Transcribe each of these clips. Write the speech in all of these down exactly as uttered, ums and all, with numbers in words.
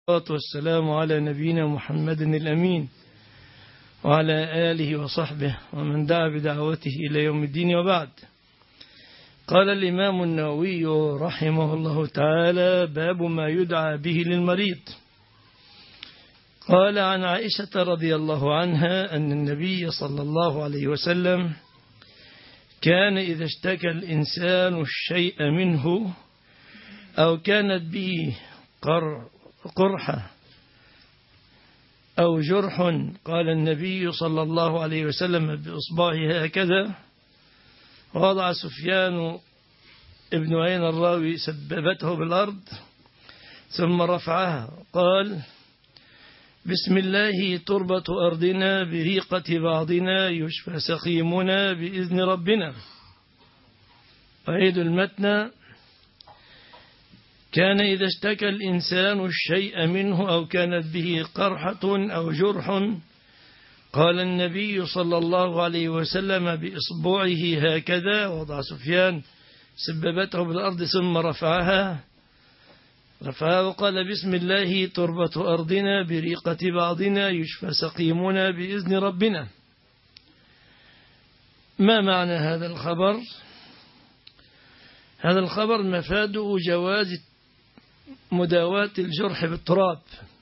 والسلام على نبينا محمد الأمين وعلى آله وصحبه ومن دعا بدعوته إلى يوم الدين وبعد. قال الإمام النووي رحمه الله تعالى: باب ما يدعى به للمريض. قال عن عائشة رضي الله عنها أن النبي صلى الله عليه وسلم كان إذا اشتكى الإنسان الشيء منه أو كانت به قرحة أو جرح قال النبي صلى الله عليه وسلم بإصبعه هكذا. ووضع سفيان ابن عين الراوي سببته بالأرض ثم رفعها قال: بسم الله تربة أرضنا بريقة بعضنا يشفى سقيمنا بإذن ربنا. أعيد المتن: كان إذا اشتكى الإنسان الشيء منه أو كانت به قرحة أو جرح قال النبي صلى الله عليه وسلم بإصبعه هكذا. وضع سفيان سببته بالأرض ثم رفعها رفعها وقال: بسم الله تربة أرضنا بريقة بعضنا يشفى سقيمنا بإذن ربنا. ما معنى هذا الخبر؟ هذا الخبر مفاده جواز مداواة الجرح بالتراب،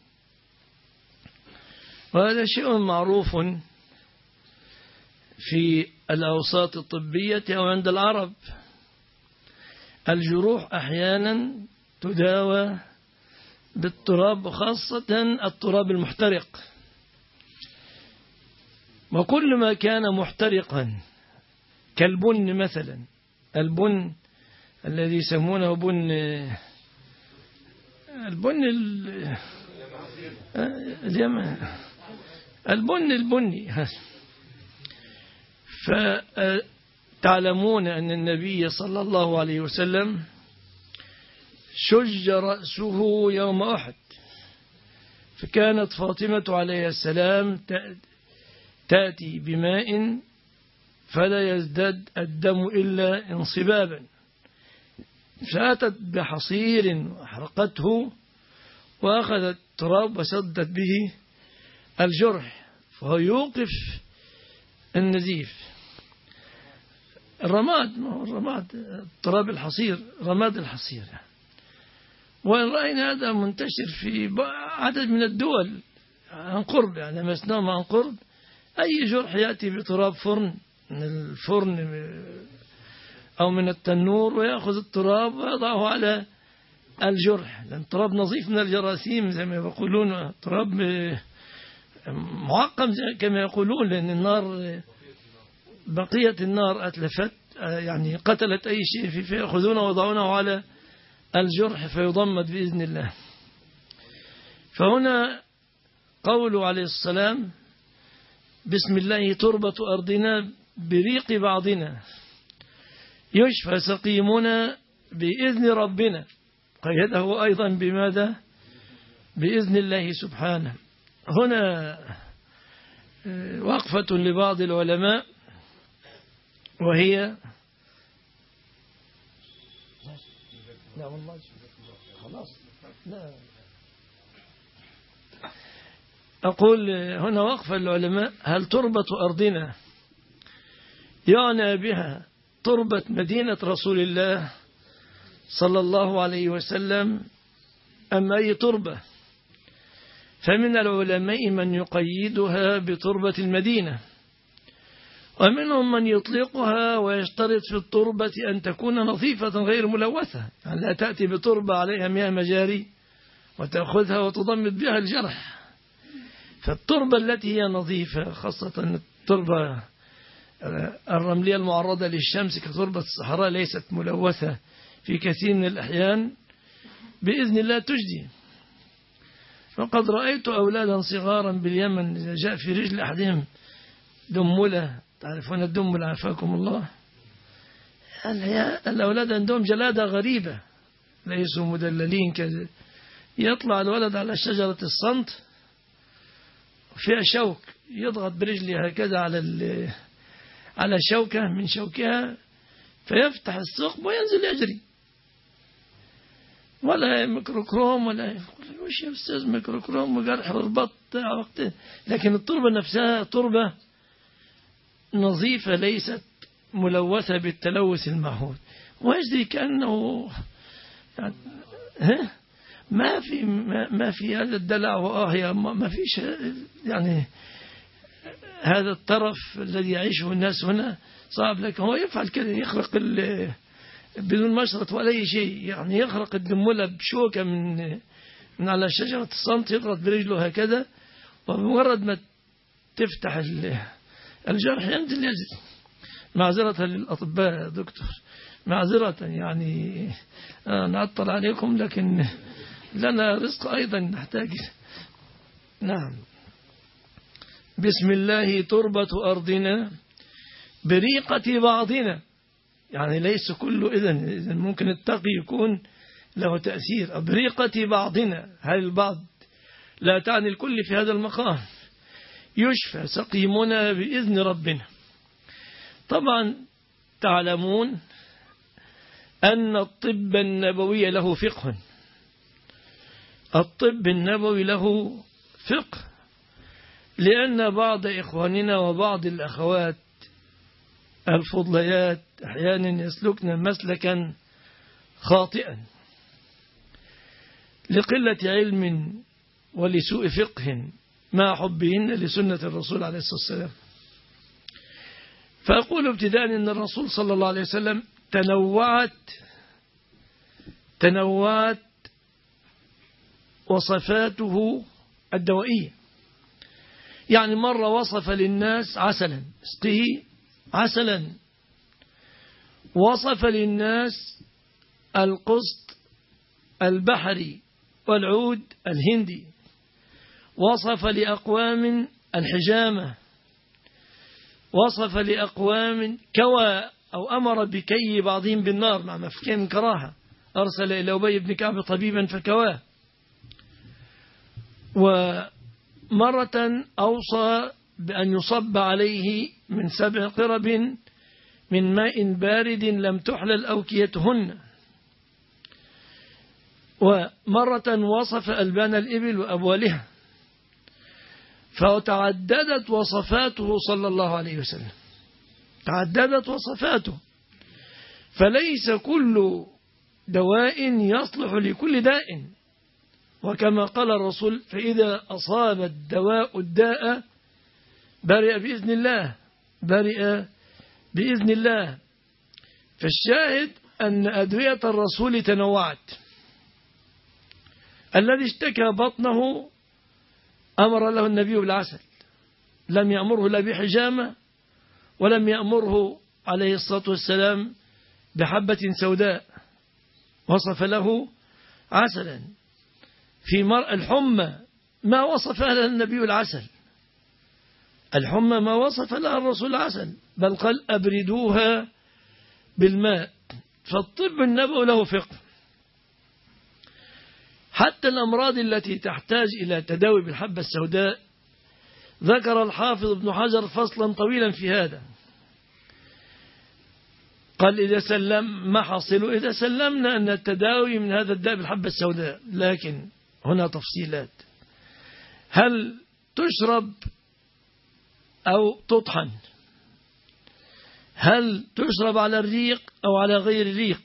وهذا شيء معروف في الأوساط الطبية أو عند العرب. الجروح أحيانا تداوى بالتراب، خاصة التراب المحترق. وكل ما كان محترقا كالبن مثلا، البن الذي يسمونه بن البن اليمن البن البني. فتعلمون أن النبي صلى الله عليه وسلم شج رأسه يوم أحد، فكانت فاطمة عليه السلام تأتي بماء فلا يزداد الدم إلا انصبابا، فأتت بحصير وأحرقته وأخذت تراب وسدت به الجرح فهو يوقف النزيف. الرماد الرماد التراب الحصير، رماد الحصير. وإن رأينا هذا منتشر في عدد من الدول عن قرب، يعني مسنوم عن قرب. أي جرح يأتي بتراب فرن من الفرن أو من التنور ويأخذ التراب ويضعه على الجرح، لأن التراب نظيف من الجراثيم زي ما يقولون، تراب معقم كما يقولون، لأن النار بقية النار أتلفت، يعني قتلت أي شيء فيأخذونه ويضعونه على الجرح فيضمد بإذن الله. فهنا قوله عليه السلام: بسم الله تربة أرضنا بريق بعضنا يشفى سقيمنا بإذن ربنا. قيده أيضا بماذا؟ بإذن الله سبحانه. هنا وقفة لبعض العلماء، وهي لا والله خلاص لا أقول هنا وقفة للعلماء: هل تربة أرضنا يعني بها تربة مدينة رسول الله صلى الله عليه وسلم أم أي تربة؟ فمن العلماء من يقيدها بتربة المدينة، ومنهم من يطلقها ويشترط في التربة أن تكون نظيفة غير ملوثة، يعني لا تأتي بتربة عليها مياه مجاري وتأخذها وتضمد بها الجرح. فالتربة التي هي نظيفة، خاصة التربة الرملية المعرضة للشمس كتربة الصحراء، ليست ملوثة في كثير من الأحيان، بإذن الله تجدي. وقد رأيت أولادا صغارا باليمن إذا جاء في رجل أحدهم دملة، تعرفون الدملة عافاكم الله، الأولاد عندهم جلادة غريبة، ليسوا مدللين كذا. يطلع الولد على شجرة الصمت فيها شوك، يضغط برجله هكذا على على شوكة من شوكها فيفتح الثقب وينزل يجري. ولا ميكروكروم ولا وش يا أستاذ ميكروكروم وجرح الرباط وقته. لكن التربة نفسها تربة نظيفة ليست ملوثة بالتلوث المعهود. ويجري كأنه يعني ها ما في ما, ما في هذا الدلع وآه ما فيش يعني هذا الترف الذي يعيشه الناس هنا صعب. لكن هو يفعل كده، يخرق بدون مشرط ولا أي شيء، يعني يخرق الدمولة بشوكة من من على شجرة الصمت، يضغط برجله هكذا، وبمجرد ما تفتح الجرح ينزل يجري. معذرة للأطباء يا دكتور، معذرة يعني نعطل عليكم، لكن لنا رزق أيضا نحتاج. نعم. بسم الله تربة أرضنا بريقة بعضنا، يعني ليس كله إذن, إذن ممكن التقي يكون له تأثير. بريقة بعضنا، هل البعض لا تعني الكل في هذا المقام. يشفى سقيمنا بإذن ربنا. طبعا تعلمون أن الطب النبوي له فقه، الطب النبوي له فقه، لأن بعض إخواننا وبعض الأخوات الفضليات أحيانا يسلكن مسلكا خاطئا لقلة علم ولسوء فقه مع حبهن لسنة الرسول عليه الصلاة والسلام. فأقول ابتداء أن الرسول صلى الله عليه وسلم تنوعت تنوعت وصفاته الدوائية. يعني مرة وصف للناس عسلا، اسقه عسلا. وصف للناس القسط البحري والعود الهندي. وصف لأقوام الحجامة. وصف لأقوام كوى أو أمر بكي بعضهم بالنار مع مفكين كراهة، أرسل إلى أبي بن كعب طبيبا فكواه. ومرة أوصى بأن يصب عليه من سبع قرب من ماء بارد لم تحلل أوكيتهن. ومرة وصف ألبان الإبل وأبوالها. فتعددت وصفاته صلى الله عليه وسلم، تعددت وصفاته، فليس كل دواء يصلح لكل داء. وكما قال الرسول فإذا أصاب الدواء الداء برئ بإذن الله، برئ بإذن الله. فالشاهد أن أدوية الرسول تنوعت. الذي اشتكى بطنه أمر له النبي بالعسل، لم يأمره لا بحجامة ولم يأمره عليه الصلاة والسلام بحبة سوداء، وصف له عسلا. في مرء الحمى ما وصف لها النبي العسل، الحمى ما وصف لها الرسول العسل، بل قال أبردوها بالماء. فالطب النبوي له فقه. حتى الأمراض التي تحتاج إلى تداوي بالحبة السوداء ذكر الحافظ ابن حجر فصلا طويلا في هذا. قال إذا سلم ما حصل إذا سلمنا أن التداوي من هذا الداء بالحبة السوداء، لكن هنا تفصيلات. هل تشرب أو تطحن؟ هل تشرب على الريق أو على غير الريق؟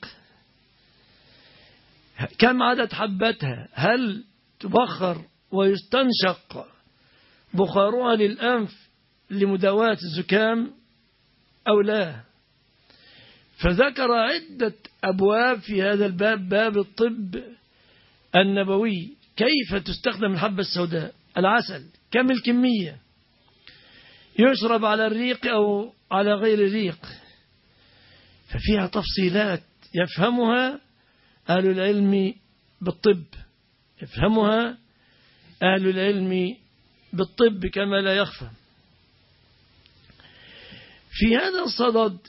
كم عدد حبتها؟ هل تبخر ويستنشق بخارها للأنف لمداواة الزكام أو لا؟ فذكر عدة أبواب في هذا الباب، باب الطب النبوي، كيف تستخدم الحبة السوداء. العسل كم الكمية؟ يشرب على الريق أو على غير الريق؟ ففيها تفصيلات يفهمها أهل العلم بالطب، يفهمها أهل العلم بالطب كما لا يخفى. في هذا الصدد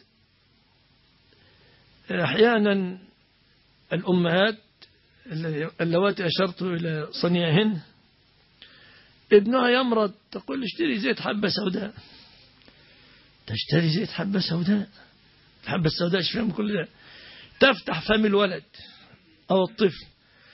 أحيانا الأمهات اللواتي أشرت إلى صنيعهن ابنها يمرض تقول اشتري زيت حبة سوداء، تشتري زيت حبة سوداء، الحبة السوداء شفاء من كل ده. تفتح فم الولد أو الطفل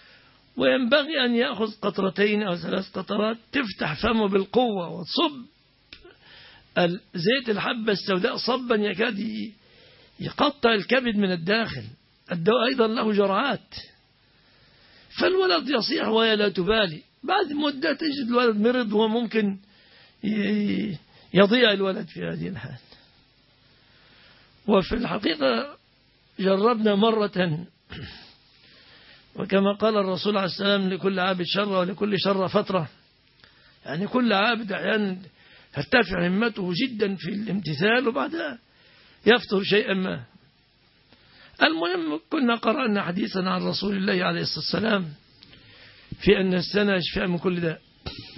وينبغي أن يأخذ قطرتين أو ثلاث قطرات تفتح فمه بالقوة وتصب زيت الحبة السوداء صبا يكاد يقطع الكبد من الداخل. الدواء أيضا له جرعات. فالولد يصيح وهي لا تبالي، بعد مدة تجد الولد مرض وممكن يضيع الولد في هذه الحال. وفي الحقيقة جربنا مرة، وكما قال الرسول عليه السلام لكل عابد شر ولكل شر فترة، يعني كل عابد أحيانا ترتفع همته جدا في الامتثال وبعدها يفتر شيئا ما. المهم كنا قرأنا حديثا عن رسول الله عليه الصلاة والسلام في أن السنة شفاء من كل داء.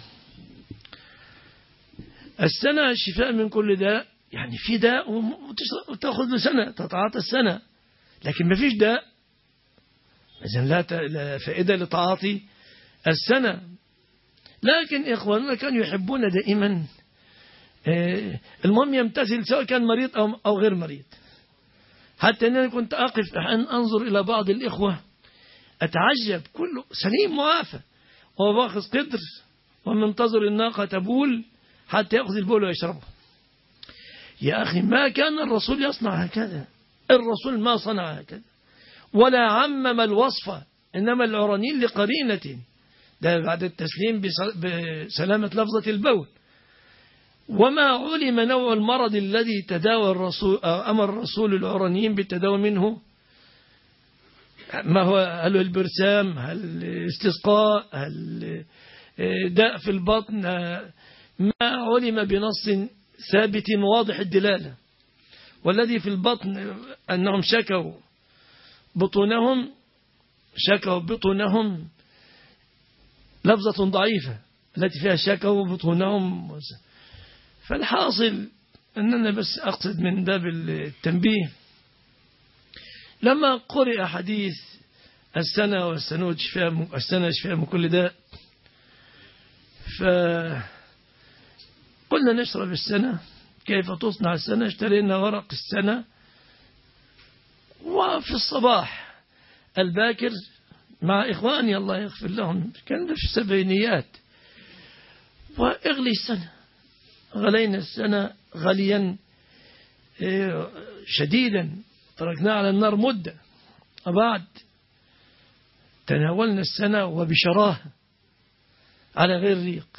السنة شفاء من كل داء، يعني في داء وتأخذ له سنة تتعاطى السنة، لكن ما فيش داء إذن لا فائدة لتعاطي السنة. لكن إخواننا كانوا يحبون دائما المهم يمتثل سواء كان مريض أو غير مريض. حتى أنني كنت أقف أن أنظر إلى بعض الإخوة أتعجب، كله سليم معافى وهو باخذ قدر ومنتظر الناقة تبول حتى يأخذ البول ويشربه. يا أخي ما كان الرسول يصنع هكذا، الرسول ما صنع هكذا ولا عمم الوصفة، إنما العرانين لقرينة، ده بعد التسليم بسلامة لفظة البول. وما علم نوع المرض الذي تداوى الرسول أمر الرسول العرانيين بالتداوى منه، ما هو هل البرسام، هل الاستسقاء، هل داء في البطن، ما علم بنص ثابت واضح الدلالة. والذي في البطن أنهم شكوا بطونهم شكوا بطونهم لفظة ضعيفة التي فيها شكوا بطونهم. فالحاصل أننا بس أقصد من باب التنبيه، لما قرئ حديث السنة والسنود شفاء السنة شفاء من كل داء، فقلنا نشرب السنة. كيف تصنع السنة؟ اشترينا ورق السنة، وفي الصباح الباكر مع إخواني الله يغفر لهم كان في السبعينيات، واغلي السنة. غلينا السنة غليا شديدا، تركناه على النار مدة، وبعد تناولنا السنة وبشراهة على غير ريق.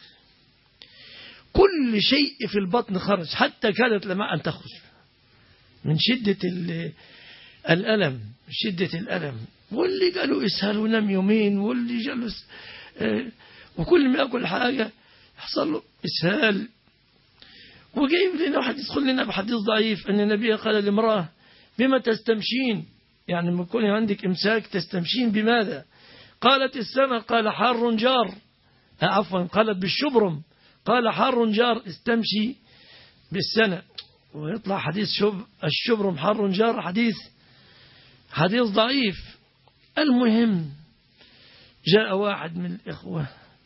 كل شيء في البطن خرج، حتى كادت لما أن تخرج من شدة الألم من شدة الألم. واللي قالوا إسهال ونام يومين، واللي جلس وكل ما يأكل حاجة يحصل له إسهال. وجايب لنا واحد يدخل لنا بحديث ضعيف أن النبي قال لامرأة بما تستمشين، يعني لما يكون عندك إمساك تستمشين بماذا؟ قالت السنة. قال حار جار، عفوا قالت بالشبرم، قال حار جار استمشي بالسنة. ويطلع حديث شب الشبرم حار جار حديث حديث ضعيف. المهم جاء واحد من الإخوة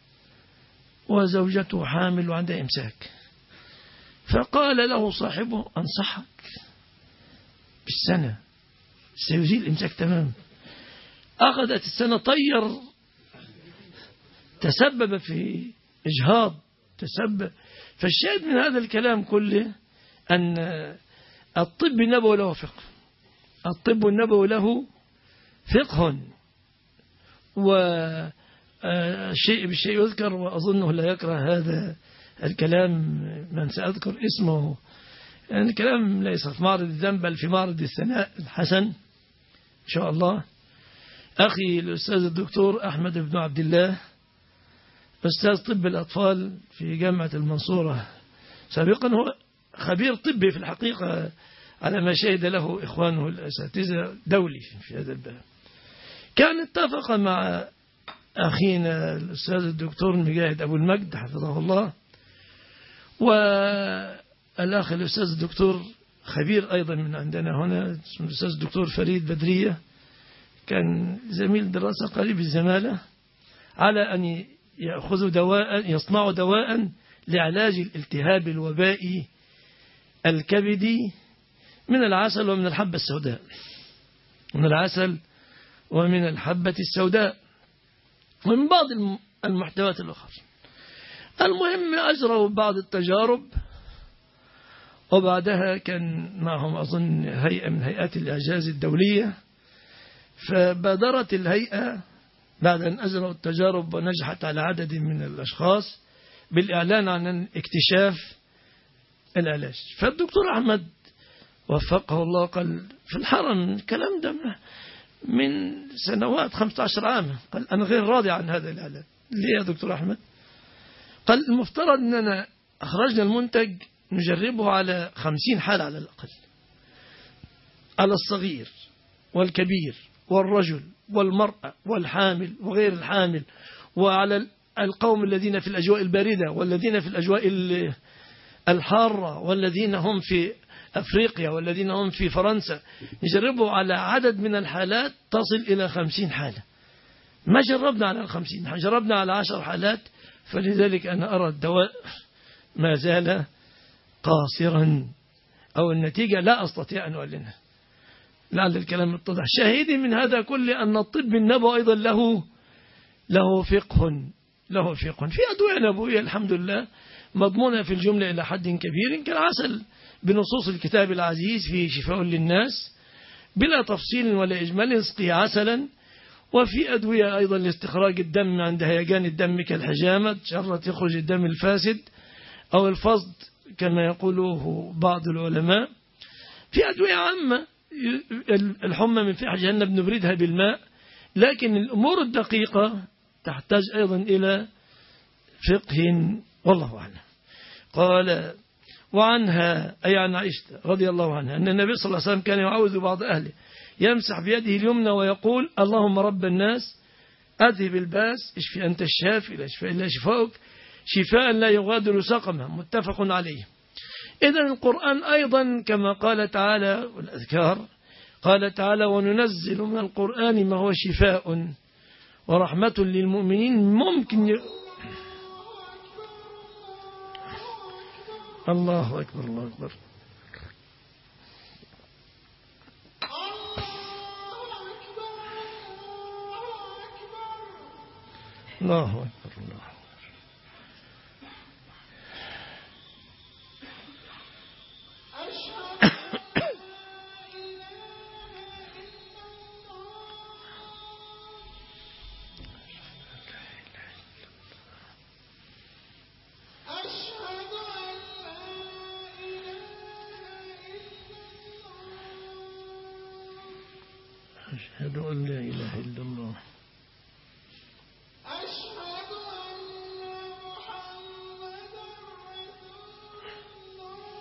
وزوجته حامل وعندها إمساك، فقال له صاحبه أنصحك بالسنة سيزيل الإمساك تمام. أخذت السنة طير، تسبب في إجهاض، تسبب. فالشاهد من هذا الكلام كله أن الطب النبوي له فقه، الطب النبوي له فقه، والشيء بالشيء يذكر، وأظنه لا يكره هذا الكلام من سأذكر اسمه، يعني الكلام ليس في معرض الذنب بل في معرض الثناء الحسن إن شاء الله. أخي الأستاذ الدكتور أحمد بن عبد الله أستاذ طب الأطفال في جامعة المنصورة سابقا، هو خبير طبي في الحقيقة على ما شهد له إخوانه الأساتذة دولي في هذا الباب. كان اتفق مع أخينا الأستاذ الدكتور مجاهد أبو المجد حفظه الله، والأخ الأستاذ الدكتور خبير أيضا من عندنا هنا اسمه الأستاذ الدكتور فريد بدرية، كان زميل دراسة قريب الزمالة، على أن يأخذوا دواء يصنعوا دواء لعلاج الالتهاب الوبائي الكبدي من العسل ومن الحبة السوداء، من العسل ومن الحبة السوداء. ومن بعض المحتويات الأخرى. المهم أجروا بعض التجارب، وبعدها كان معهم أظن هيئة من هيئات الإعجاز الدولية، فبادرت الهيئة بعد أن أجروا التجارب ونجحت على عدد من الأشخاص بالإعلان عن اكتشاف العلاج. فالدكتور أحمد وفقه الله قال في الحرم الكلام ده من سنوات خمسة عشر عاما، قال أنا غير راضي عن هذا الإعلان. ليه يا دكتور أحمد؟ قال المفترض أننا أخرجنا المنتج نجربه على خمسين حالة على الأقل، على الصغير والكبير والرجل والمرأة والحامل وغير الحامل، وعلى القوم الذين في الأجواء الباردة والذين في الأجواء الحارة والذين هم في أفريقيا والذين هم في فرنسا. نجربه على عدد من الحالات تصل إلى خمسين حالة. ما جربنا على الخمسين، جربنا على عشر حالات. فلذلك أنا أرى الدواء ما زال قاصرا، أو النتيجة لا أستطيع أن أعلنها. لعل الكلام اتضح. شاهدي من هذا كله أن الطب النبوي أيضا له له فقه له فقه في أدوية نبوية الحمد لله مضمونة في الجملة إلى حد كبير، كالعسل بنصوص الكتاب العزيز فيه شفاء للناس بلا تفصيل ولا إجمال، اسقي عسلا. وفي أدوية أيضا لاستخراج الدم عند هيجان الدم كالحجامة، شرط يخرج الدم الفاسد أو الفصد كما يقوله بعض العلماء. في أدوية عامة، الحمى من فيح جهنم نبردها بالماء. لكن الأمور الدقيقة تحتاج أيضا إلى فقه والله أعلم. قال وعنها أي عن عائشة رضي الله عنها أن النبي صلى الله عليه وسلم كان يعوذ بعض أهله يمسح بيده اليمنى ويقول اللهم رب الناس أذهب الباس اشفي أنت الشافي لا شفاء إلا شفاؤك شفاء لا يغادر سقما، متفق عليه. إذن القرآن أيضا كما قال تعالى والأذكار، قال تعالى وننزل من القرآن ما هو شفاء ورحمة للمؤمنين. ممكن ي... الله أكبر الله أكبر الله أكبر الله. أشهد أن لا إله إلا الله. أشهد أن محمدا رسول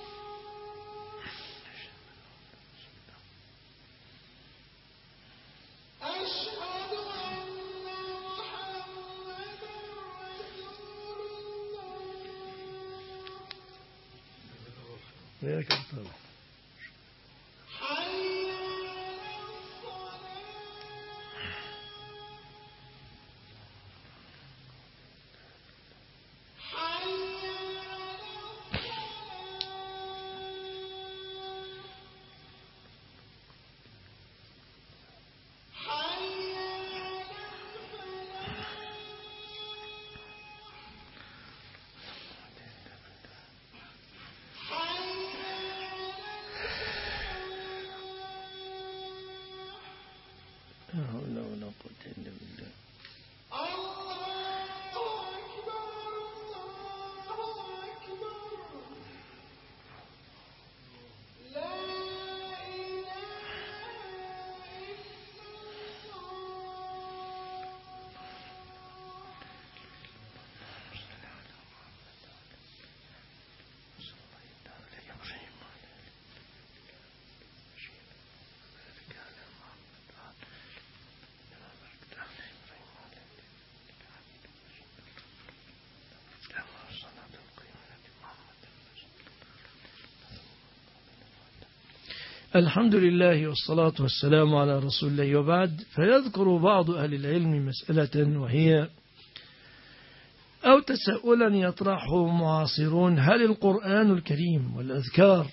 الله. أشهد أن محمدا رسول الله. يا كتاب لا حول ولا قوة إلا بالله. الله أكبر الله أكبر لا إله الحمد لله والصلاة والسلام على رسول الله. وبعد، فيذكر بعض أهل العلم مسألة وهي أو تساؤلا يطرحه معاصرون: هل القرآن الكريم والأذكار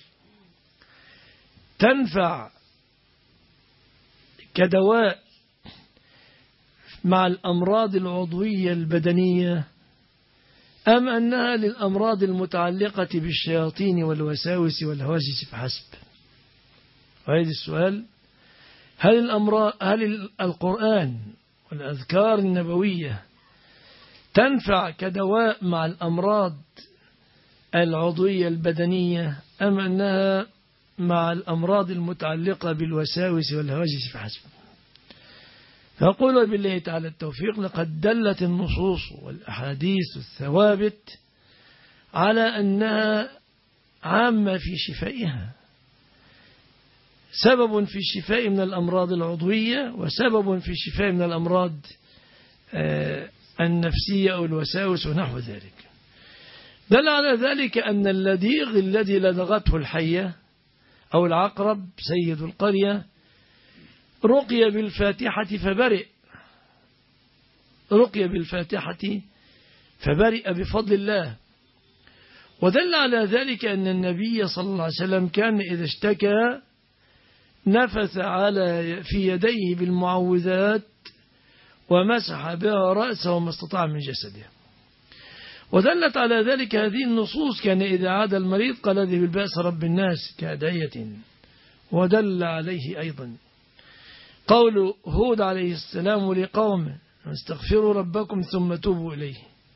تنفع كدواء مع الأمراض العضوية البدنية أم أنها للأمراض المتعلقة بالشياطين والوساوس والهواجس فحسب؟ وهذا السؤال: هل الأمراض هل القرآن والأذكار النبوية تنفع كدواء مع الأمراض العضوية البدنية أم أنها مع الأمراض المتعلقة بالوساوس والهواجس فحسب؟ فأقول بالله تعالى التوفيق: لقد دلت النصوص والأحاديث الثوابت على أنها عامة في شفائها، سبب في الشفاء من الأمراض العضوية وسبب في الشفاء من الأمراض النفسية أو الوساوس ونحو ذلك. دل على ذلك أن اللديغ الذي لدغته الحية أو العقرب سيد القرية رقي بالفاتحة فبرئ رقي بالفاتحة فبرئ بفضل الله. ودل على ذلك أن النبي صلى الله عليه وسلم كان إذا اشتكى نفث على في يديه بالمعوذات ومسح بها رأسه وما استطاع من جسده. ودلت على ذلك هذه النصوص: كان إذا عاد المريض قال ذي بالبأس رب الناس كأدعية. ودل عليه أيضا قول هود عليه السلام لقومه: استغفروا ربكم ثم توبوا إليه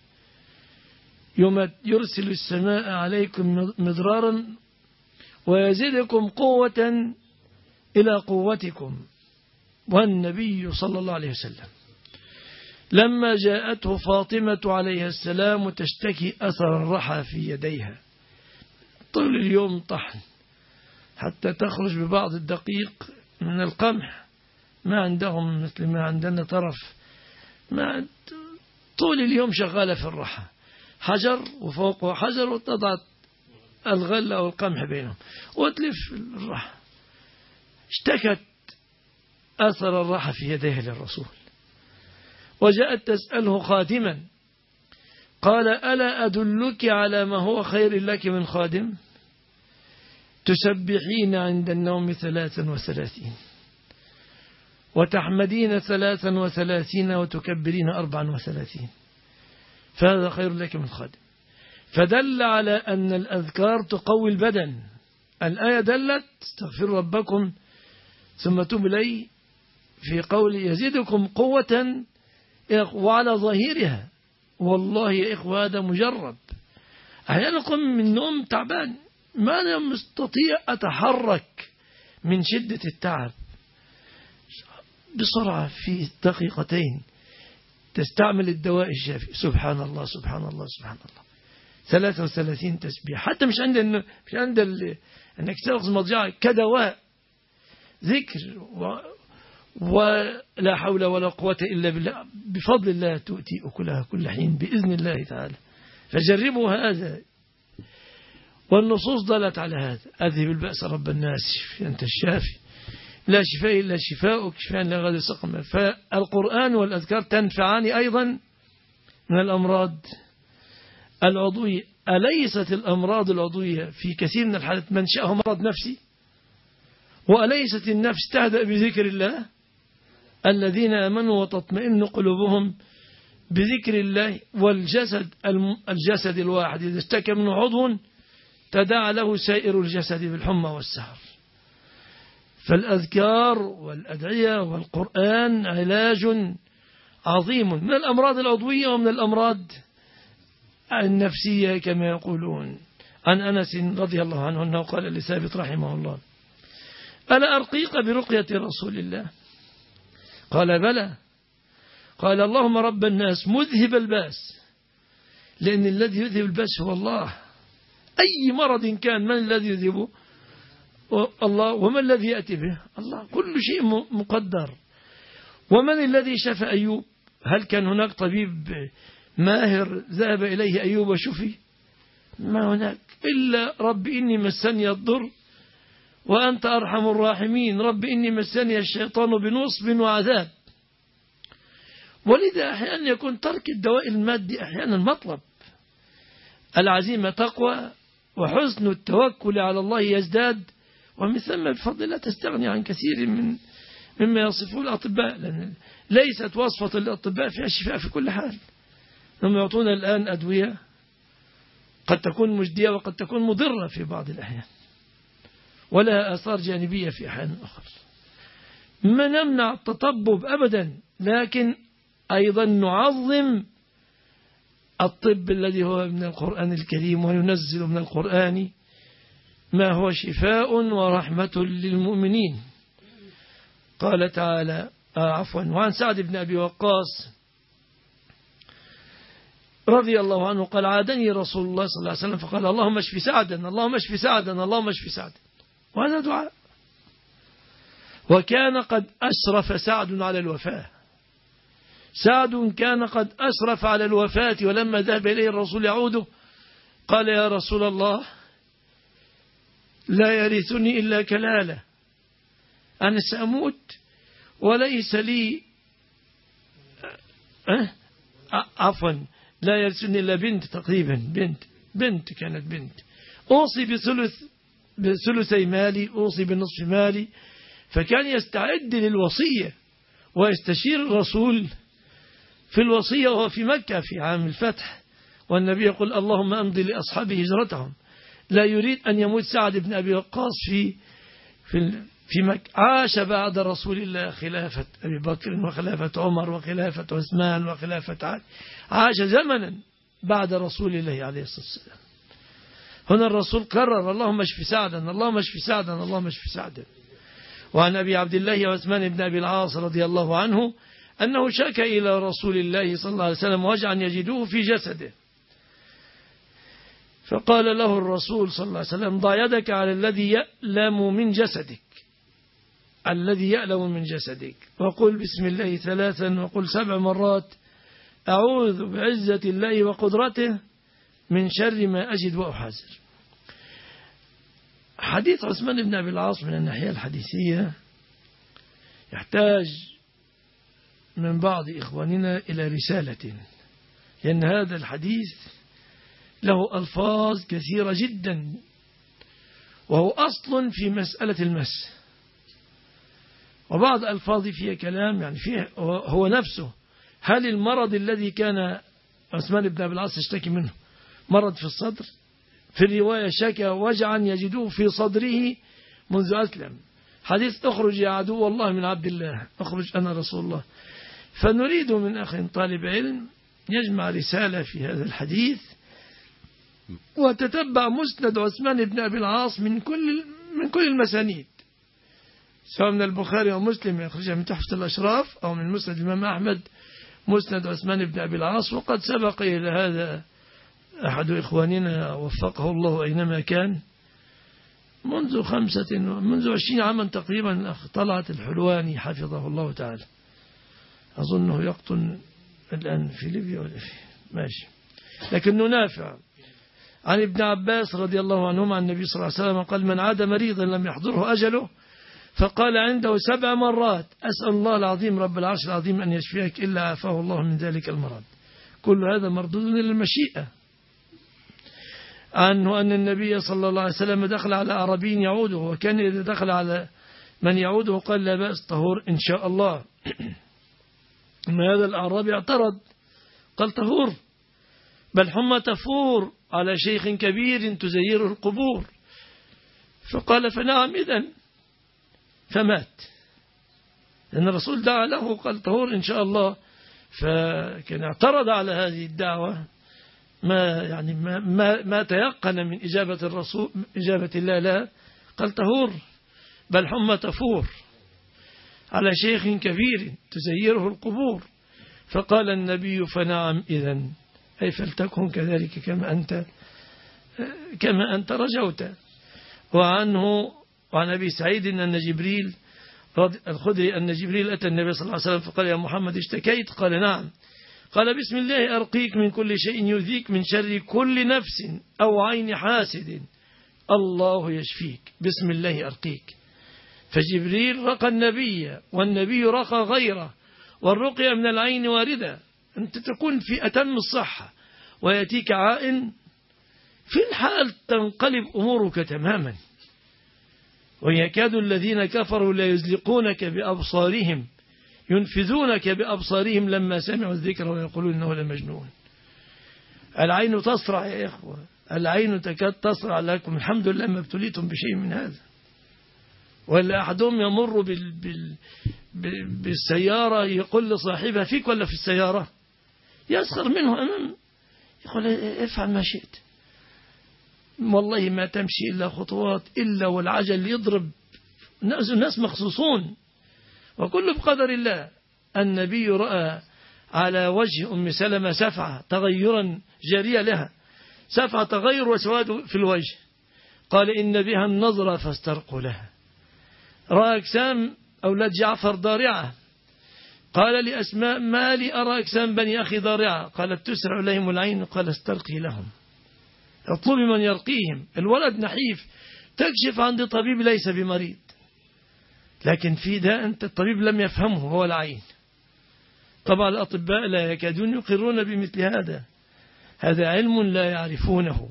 يرسل السماء عليكم مدرارا ويزيدكم قوة إلى قوتكم. والنبي صلى الله عليه وسلم لما جاءته فاطمة عليه السلام تشتكي أثر الرحى في يديها طول اليوم طحن حتى تخرج ببعض الدقيق من القمح، ما عندهم مثل ما عندنا طرف، ما طول اليوم شغالة في الرحى، حجر وفوقه حجر وتضع الغلة أو القمح بينهم وتلف الرحى. اشتكت أثر الرحى في يديه للرسول وجاءت تسأله خادما، قال: ألا أدلك على ما هو خير لك من خادم؟ تسبحين عند النوم ثلاثا وثلاثين وتحمدين ثلاثا وثلاثين وتكبرين أربعا وثلاثين، فهذا خير لك من خادم. فدل على أن الأذكار تقوي البدن. الآية دلت: استغفروا ربكم ثم توبوا إليه في قول يزيدكم قوة، وعلى ظاهرها. والله يا إخوة هذا مجرب. أحيانا أقوم من النوم تعبان ما أنا مستطيع أتحرك من شدة التعب، بسرعة في دقيقتين تستعمل الدواء الشافي. سبحان الله سبحان الله سبحان الله ثلاثة وثلاثين تسبيح، حتى مش عند مش عند أنك تأخذ مضجعة كدواء ذكر و ولا حول ولا قوة إلا بالله. بفضل الله تؤتي أكلها كل حين بإذن الله تعالى. فجربوا هذا، والنصوص دلت على هذا: أذهب البأس رب الناس أنت الشافي لا شفاء إلا شفاءك شفاء لا غادر سقما. فالقرآن والأذكار تنفعان أيضا من الأمراض العضوية. أليست الأمراض العضوية في كثير من الحالات منشأها مرض نفسي؟ وأليست النفس تهدأ بذكر الله؟ الذين آمنوا وتطمئن قلوبهم بذكر الله. والجسد الجسد الواحد إذا اشتكى منه عضو تداعى له سائر الجسد بالحمى والسهر. فالأذكار والأدعية والقرآن علاج عظيم من الأمراض العضوية ومن الأمراض النفسية كما يقولون. عن أنس رضي الله عنه أنه قال لثابت رحمه الله: ألا أرقيك برقية رسول الله؟ قال: بلى. قال: اللهم رب الناس مذهب الباس، لأن الذي يذهب الباس هو الله. أي مرض كان من الذي يذهبه؟ الله. ومن الذي يأتي به؟ الله. كل شيء مقدر. ومن الذي شفى أيوب؟ هل كان هناك طبيب ماهر ذهب إليه أيوب وشفي؟ ما هناك إلا رب إني مسني الضر وأنت أرحم الراحمين، رب إني مسني الشيطان بنصب وعذاب. ولذا أحيانا يكون ترك الدواء المادي أحيانا مطلب. العزيمة تقوى وحسن التوكل على الله يزداد، ومن ثم بفضل الله تستغني عن كثير من مما يصفه الأطباء، لأن ليست وصفة الأطباء فيها الشفاء في كل حال. هم يعطون الآن أدوية قد تكون مجدية وقد تكون مضرة في بعض الأحيان ولها آثار جانبية في أحيان أخرى. ما نمنع التطبب أبدا، لكن أيضا نعظم الطب الذي هو من القرآن الكريم، وننزل من القرآن ما هو شفاء ورحمة للمؤمنين. قال تعالى آه عفوا وعن سعد بن أبي وقاص رضي الله عنه قال عادني رسول الله صلى الله عليه وسلم فقال اللهم اشف سعدا اللهم اشف سعدا اللهم اشف سعدا، وهذا دعاء. وكان قد أشرف سعد على الوفاة، سعد كان قد أشرف على الوفاة، ولما ذهب إليه الرسول يعوده قال يا رسول الله لا يرثني إلا كلالة، أنا سأموت وليس لي أه؟ عفوا لا يرثني إلا بنت، تقريبا بنت بنت كانت بنت، أوصي بثلث بثلثي مالي، أوصي بنصف مالي. فكان يستعد للوصية ويستشير الرسول في الوصية وهو في مكة في عام الفتح، والنبي يقول اللهم أمضي لأصحابه هجرتهم. لا يريد أن يموت سعد بن أبي وقاص في في في مكة. عاش بعد رسول الله خلافة أبي بكر وخلافة عمر وخلافة عثمان وخلافة علي، عاش زمنا بعد رسول الله عليه الصلاة والسلام. هنا الرسول كرر اللهم اشف سعدا اللهم اشف سعدا اللهم اشف سعدا. وعن أبي عبد الله عثمان بن أبي العاص رضي الله عنه أنه شكى إلى رسول الله صلى الله عليه وسلم وجعا يجدوه في جسده، فقال له الرسول صلى الله عليه وسلم ضع يدك على الذي يألم من جسدك الذي يألم من جسدك وقل بسم الله ثلاثا وقل سبع مرات أعوذ بعزة الله وقدرته من شر ما أجد وأحاذر. حديث عثمان بن أبي العاص من الناحية الحديثية يحتاج من بعض إخواننا إلى رسالة، لأن هذا الحديث له ألفاظ كثيرة جدا، وهو أصل في مسألة المس، وبعض ألفاظ فيها كلام يعني فيه هو نفسه. هل المرض الذي كان عثمان بن أبي العاص يشتكي منه مرض في الصدر؟ في الرواية شكى وجعا يجدوه في صدره منذ أسلم. حديث اخرج يا عدو الله من عبد الله، اخرج أنا رسول الله. فنريد من أخ طالب علم يجمع رسالة في هذا الحديث وتتبع مسند عثمان بن أبي العاص من كل من كل المسانيد، سواء من البخاري ومسلم يخرجها من تحفة الأشراف أو من مسند الإمام أحمد مسند عثمان بن أبي العاص. وقد سبق إلى هذا أحد إخواننا وفقه الله أينما كان منذ خمسة منذ عشرين عاما تقريبا، الأخ طلعت الحلواني حفظه الله تعالى، أظنه يقطن الآن في ليبيا ولا في ماشي، لكنه نافع. عن ابن عباس رضي الله عنهما عن النبي صلى الله عليه وسلم قال من عاد مريضا لم يحضره أجله فقال عنده سبع مرات أسأل الله العظيم رب العرش العظيم أن يشفيك إلا عافاه الله من ذلك المرض. كل هذا مردود إلى المشيئة. عنه أن النبي صلى الله عليه وسلم دخل على أعرابي يعوده، وكان إذا دخل على من يعوده قال لا بأس طهور إن شاء الله. أما هذا الأعرابي اعترض قال طهور بل حمى تفور على شيخ كبير تزيره القبور، فقال فنعم إذن، فمات. لأن الرسول دعا له قال طهور إن شاء الله، فكان اعترض على هذه الدعوة ما يعني ما ما, ما تيقن من إجابة الرسول إجابة الله لا، قال طهور بل حمى تفور على شيخ كبير تزيره القبور، فقال النبي فنعم إذن، أي فلتكن كذلك كما أنت كما أنت رجوت. وعنه وعن أبي سعيد أن جبريل الخدري أن جبريل أتى النبي صلى الله عليه وسلم فقال يا محمد اشتكيت؟ قال نعم. قال بسم الله أرقيك من كل شيء يؤذيك من شر كل نفس أو عين حاسد الله يشفيك، بسم الله أرقيك. فجبريل رقى النبي والنبي رقى غيره، والرقية من العين واردة، أنت تكون في أتم الصحة ويأتيك عائن في الحال تنقلب أمورك تماما، ويكاد الذين كفروا لا يزلقونك بأبصارهم ينفذونك بأبصارهم لما سمعوا الذكر ويقولون إنه لمجنون. العين تصرع يا إخوة، العين تكاد تصرع لكم، الحمد لله ما ابتليتم بشيء من هذا. ولا أحدهم يمر بال بال بالسيارة يقول لصاحبها فيك ولا في السيارة، يسخر منه أمام، يقول افعل ما شئت، والله ما تمشي إلا خطوات إلا والعجل يضرب. الناس مخصوصون، وكل بقدر الله. النبي رأى على وجه أم سلمة سفعة تغيرا جارية لها، سفعة تغير وسواد في الوجه، قال إن بها النظرة فاسترقوا لها. رأى أجسام أولاد جعفر ضارعة، قال لأسماء ما لي أرى أجسام بني أخي ضارعة، قالت تسرع إليهم العين، قال استرقي لهم، اطلبي من يرقيهم. الولد نحيف، تكشف عند طبيب ليس بمريض، لكن في ده أنت الطبيب لم يفهمه، هو العين. طبعا الأطباء لا يكادون يقرون بمثل هذا، هذا علم لا يعرفونه.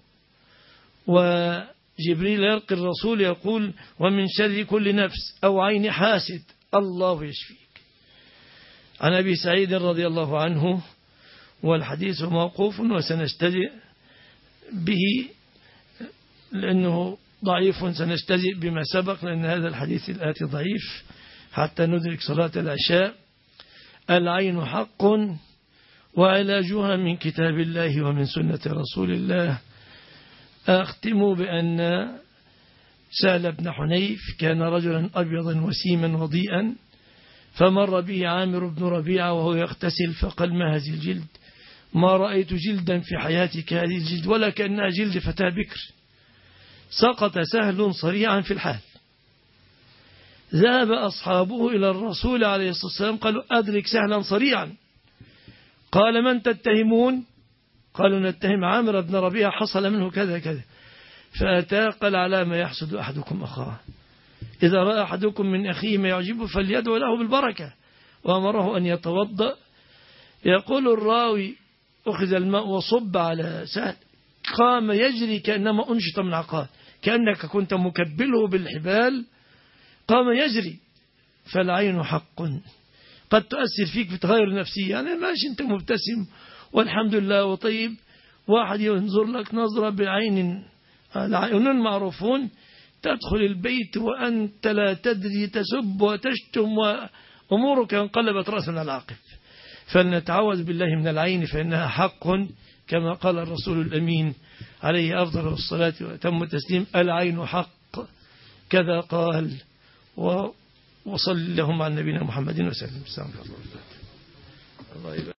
وجبريل يلقي الرسول يقول ومن شر كل نفس أو عين حاسد الله يشفيك. عن أبي سعيد رضي الله عنه، والحديث موقوف وسنستجئ به لأنه ضعيف، سنستجئ بما سبق لأن هذا الحديث الآتي ضعيف حتى ندرك صلاة العشاء. العين حق وعلاجها من كتاب الله ومن سنة رسول الله. أختم بأن سهل بن حنيف كان رجلا أبيضا وسيما وضيئا، فمر به عامر بن ربيعة وهو يغتسل فقال ما هذه الجلد؟ ما رأيت جلدا في حياتك هذه الجلد ولا كأنها جلد فتاة بكر. سقط سهل صريعا في الحال. ذهب أصحابه إلى الرسول عليه الصلاة والسلام قالوا أدرك سهلا صريعا. قال من تتهمون؟ قالوا نتهم عامر بن ربيعة حصل منه كذا كذا. فأتى قال على ما يحسد أحدكم أخاه، إذا رأى أحدكم من أخيه ما يعجبه فليدعو له بالبركة، وأمره أن يتوضأ. يقول الراوي أخذ الماء وصب على سهل، قام يجري كأنما أنشط من عقال، كأنك كنت مكبله بالحبال، قام يجري. فالعين حق قد تؤثر فيك بتغير نفسي، يعني ماشي أنت مبتسم والحمد لله وطيب، واحد ينظر لك نظرة بعين، العيونين معروفون، تدخل البيت وأنت لا تدري، تسب وتشتم وأمورك انقلبت رأسا على العقب. فلنتعوذ بالله من العين فإنها حق كما قال الرسول الأمين عليه أفضل الصلاة وأتم التسليم العين حق كذا قال. وصل اللهم على نبينا محمد وسلم.